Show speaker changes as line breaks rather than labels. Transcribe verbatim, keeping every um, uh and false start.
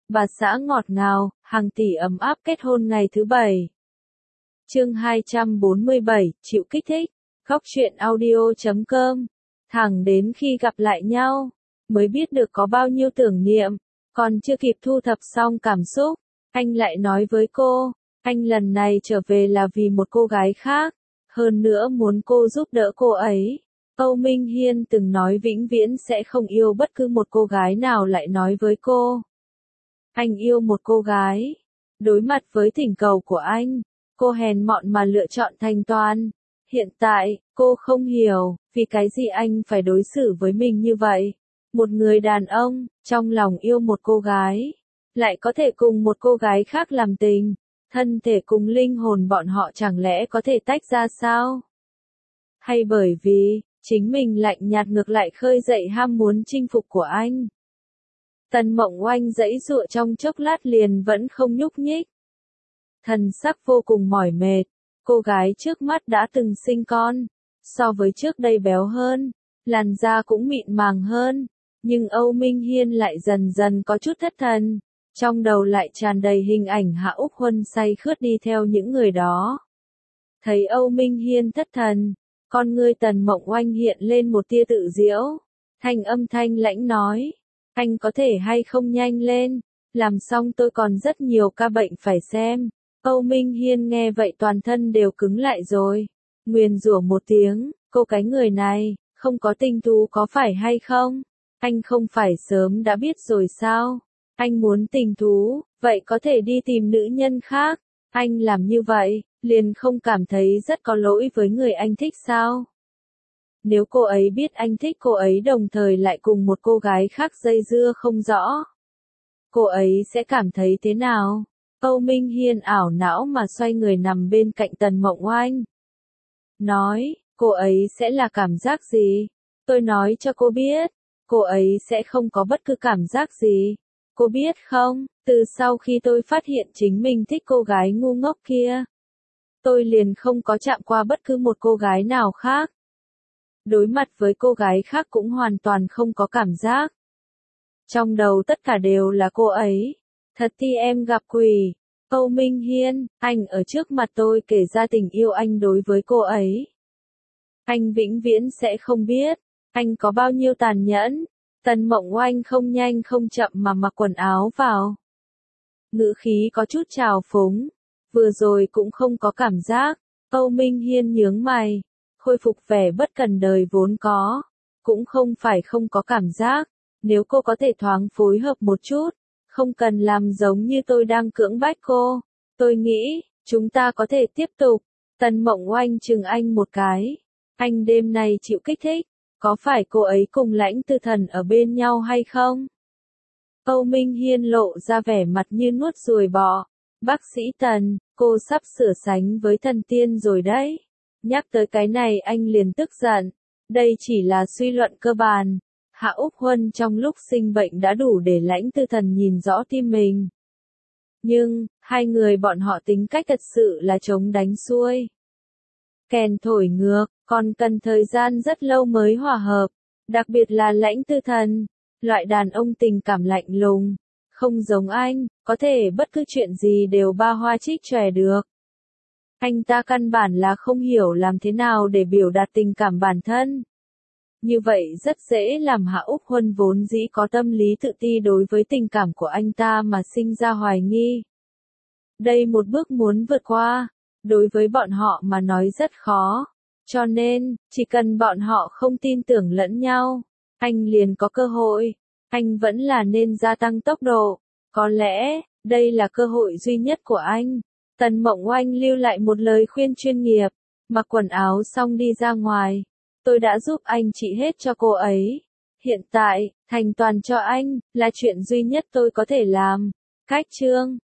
bà xã ngọt ngào, hàng tỷ ấm áp kết hôn ngày thứ bảy. Chương hai trăm bốn mươi bảy, chịu kích thích. Góc truyện audio chấm com. Thẳng đến khi gặp lại nhau, mới biết được có bao nhiêu tưởng niệm, còn chưa kịp thu thập xong cảm xúc, anh lại nói với cô, anh lần này trở về là vì một cô gái khác, hơn nữa muốn cô giúp đỡ cô ấy. Âu Minh Hiên từng nói vĩnh viễn sẽ không yêu bất cứ một cô gái nào, lại nói với cô, anh yêu một cô gái. Đối mặt với thỉnh cầu của anh, cô hèn mọn mà lựa chọn thanh toán. Hiện tại, cô không hiểu, vì cái gì anh phải đối xử với mình như vậy. Một người đàn ông, trong lòng yêu một cô gái, lại có thể cùng một cô gái khác làm tình. Thân thể cùng linh hồn bọn họ chẳng lẽ có thể tách ra sao? Hay bởi vì, chính mình lạnh nhạt ngược lại khơi dậy ham muốn chinh phục của anh? Tần Mộng Oanh giãy giụa trong chốc lát liền vẫn không nhúc nhích. Thần sắc vô cùng mỏi mệt, cô gái trước mắt đã từng sinh con, so với trước đây béo hơn, làn da cũng mịn màng hơn, nhưng Âu Minh Hiên lại dần dần có chút thất thần, trong đầu lại tràn đầy hình ảnh Hạ Úc Huân say khướt đi theo những người đó. Thấy Âu Minh Hiên thất thần, con ngươi Tần Mộng Oanh hiện lên một tia tự giễu, thanh âm thanh lãnh nói, anh có thể hay không nhanh lên, làm xong tôi còn rất nhiều ca bệnh phải xem. Âu Minh Hiên nghe vậy toàn thân đều cứng lại rồi, nguyền rủa một tiếng, cô cái người này, không có tình thú có phải hay không? Anh không phải sớm đã biết rồi sao? Anh muốn tình thú, vậy có thể đi tìm nữ nhân khác, anh làm như vậy, liền không cảm thấy rất có lỗi với người anh thích sao? Nếu cô ấy biết anh thích cô ấy đồng thời lại cùng một cô gái khác dây dưa không rõ, cô ấy sẽ cảm thấy thế nào? Âu Minh Hiên ảo não mà xoay người nằm bên cạnh Tần Mộng Oanh. Nói, cô ấy sẽ là cảm giác gì? Tôi nói cho cô biết, cô ấy sẽ không có bất cứ cảm giác gì. Cô biết không, từ sau khi tôi phát hiện chính mình thích cô gái ngu ngốc kia, tôi liền không có chạm qua bất cứ một cô gái nào khác. Đối mặt với cô gái khác cũng hoàn toàn không có cảm giác. Trong đầu tất cả đều là cô ấy. Thật thì em gặp quỷ. Âu Minh Hiên, anh ở trước mặt tôi kể ra tình yêu anh đối với cô ấy. Anh vĩnh viễn sẽ không biết, anh có bao nhiêu tàn nhẫn. Tần Mộng Oanh không nhanh không chậm mà mặc quần áo vào. Ngữ khí có chút trào phúng, vừa rồi cũng không có cảm giác. Âu Minh Hiên nhướng mày, khôi phục vẻ bất cần đời vốn có. Cũng không phải không có cảm giác, nếu cô có thể thoáng phối hợp một chút. Không cần làm giống như tôi đang cưỡng bách cô. Tôi nghĩ, chúng ta có thể tiếp tục. Tần Mộng Oanh chừng anh một cái. Anh đêm nay chịu kích thích. Có phải cô ấy cùng Lãnh Tư Thần ở bên nhau hay không? Âu Minh Hiên lộ ra vẻ mặt như nuốt ruồi bọ. Bác sĩ Tần, cô sắp sửa sánh với thần tiên rồi đấy. Nhắc tới cái này anh liền tức giận. Đây chỉ là suy luận cơ bản. Hạ Úc Huân trong lúc sinh bệnh đã đủ để Lãnh Tư Thần nhìn rõ tim mình. Nhưng, hai người bọn họ tính cách thật sự là chống đánh xuôi. Kèn thổi ngược, còn cần thời gian rất lâu mới hòa hợp. Đặc biệt là Lãnh Tư Thần, loại đàn ông tình cảm lạnh lùng. Không giống anh, có thể bất cứ chuyện gì đều ba hoa trích chòe được. Anh ta căn bản là không hiểu làm thế nào để biểu đạt tình cảm bản thân. Như vậy rất dễ làm Hạ Úc Huân vốn dĩ có tâm lý tự ti đối với tình cảm của anh ta mà sinh ra hoài nghi. Đây một bước muốn vượt qua, đối với bọn họ mà nói rất khó. Cho nên, chỉ cần bọn họ không tin tưởng lẫn nhau, anh liền có cơ hội. Anh vẫn là nên gia tăng tốc độ. Có lẽ, đây là cơ hội duy nhất của anh. Tần Mộng Oanh lưu lại một lời khuyên chuyên nghiệp, mặc quần áo xong đi ra ngoài. Tôi đã giúp anh trị hết cho cô ấy. Hiện tại, thành toàn cho anh, là chuyện duy nhất tôi có thể làm. Cách chương